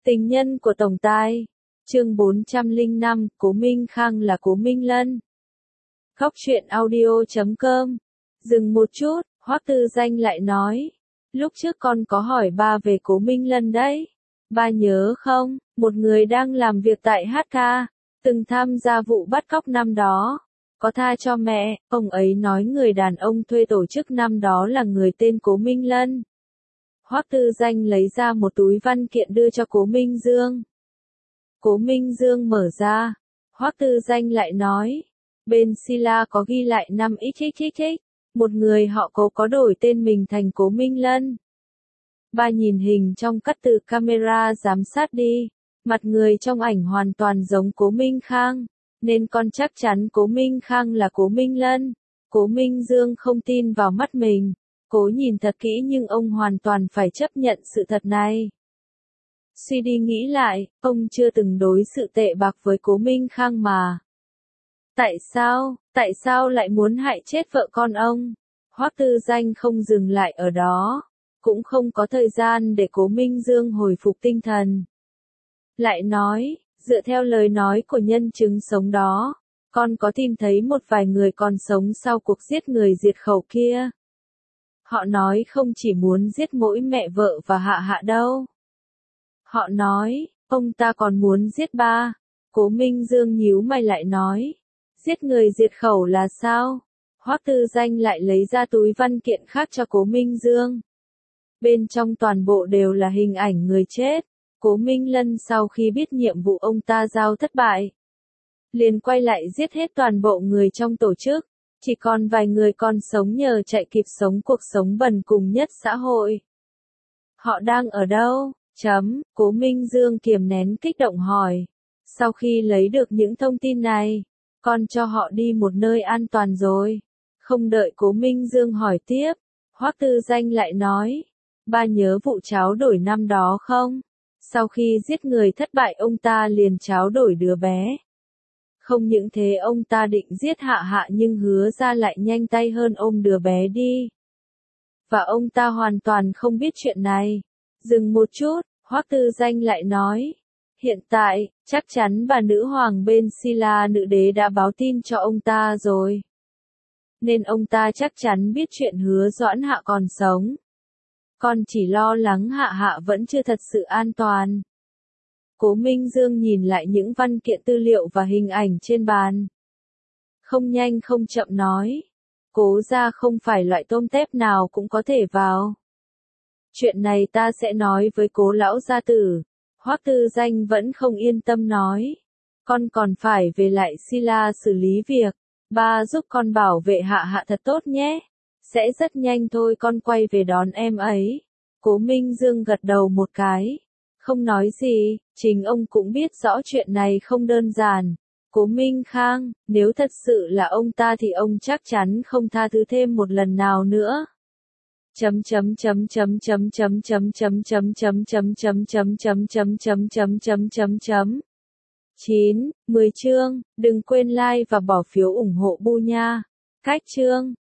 Tình nhân của tổng tài. Chương 405, Cố Minh Khang là Cố Minh Lân. Góc truyện audio.com. Dừng một chút, Hoắc Tư Danh lại nói. Lúc trước con có hỏi ba về Cố Minh Lân đấy. Ba nhớ không, một người đang làm việc tại HK, từng tham gia vụ bắt cóc năm đó. Có tha cho mẹ, ông ấy nói người đàn ông thuê tổ chức năm đó là người tên Cố Minh Lân. Hoắc Tư Danh lấy ra một túi văn kiện đưa cho Cố Minh Dương. Cố Minh Dương mở ra. Hoắc Tư Danh lại nói. Bên Sila có ghi lại 5xxxx. Một người họ Cố có đổi tên mình thành Cố Minh Lân. Ba nhìn hình trong cắt từ camera giám sát đi. Mặt người trong ảnh hoàn toàn giống Cố Minh Khang. Nên con chắc chắn Cố Minh Khang là Cố Minh Lân. Cố Minh Dương không tin vào mắt mình. Cố nhìn thật kỹ nhưng ông hoàn toàn phải chấp nhận sự thật này. Suy đi nghĩ lại, ông chưa từng đối xử tệ bạc với Cố Minh Khang mà. Tại sao lại muốn hại chết vợ con ông? Hoắc Tư Danh không dừng lại ở đó, cũng không có thời gian để Cố Minh Dương hồi phục tinh thần. Lại nói, dựa theo lời nói của nhân chứng sống đó, con có tìm thấy một vài người còn sống sau cuộc giết người diệt khẩu kia. Họ nói không chỉ muốn giết mỗi mẹ vợ và Hạ Hạ đâu. Họ nói, ông ta còn muốn giết ba. Cố Minh Dương nhíu mày lại nói. Giết người diệt khẩu là sao? Hoắc Tư Danh lại lấy ra túi văn kiện khác cho Cố Minh Dương. Bên trong toàn bộ đều là hình ảnh người chết. Cố Minh Lân sau khi biết nhiệm vụ ông ta giao thất bại, liền quay lại giết hết toàn bộ người trong tổ chức. Chỉ còn vài người còn sống nhờ chạy kịp sống cuộc sống bần cùng nhất xã hội. Họ đang ở đâu? Cố Minh Dương kiềm nén kích động hỏi. Sau khi lấy được những thông tin này, con cho họ đi một nơi an toàn rồi. Không đợi Cố Minh Dương hỏi tiếp, Hoắc Tư Danh lại nói. Ba nhớ vụ tráo đổi năm đó không? Sau khi giết người thất bại ông ta liền tráo đổi đứa bé. Không những thế ông ta định giết Hạ Hạ nhưng hứa ra lại nhanh tay hơn ôm đứa bé đi. Và ông ta hoàn toàn không biết chuyện này. Dừng một chút, Hoắc Tư Danh lại nói. Hiện tại, chắc chắn bà nữ hoàng bên Sila nữ đế đã báo tin cho ông ta rồi. Nên ông ta chắc chắn biết chuyện hứa Doãn Hạ còn sống. Con chỉ lo lắng Hạ Hạ vẫn chưa thật sự an toàn. Cố Minh Dương nhìn lại những văn kiện tư liệu và hình ảnh trên bàn. Không nhanh không chậm nói. Cố gia không phải loại tôm tép nào cũng có thể vào. Chuyện này ta sẽ nói với Cố lão gia tử. Hoắc Tư Danh vẫn không yên tâm nói. Con còn phải về lại Sila xử lý việc. Ba giúp con bảo vệ Hạ Hạ thật tốt nhé. Sẽ rất nhanh thôi con quay về đón em ấy. Cố Minh Dương gật đầu một cái. Không nói gì, chính ông cũng biết rõ chuyện này không đơn giản. Cố Minh Khang, nếu thật sự là ông ta thì ông chắc chắn không tha thứ thêm một lần nào nữa. 9, 10 chương, đừng quên like và bỏ phiếu ủng hộ Bu nha. Cách chương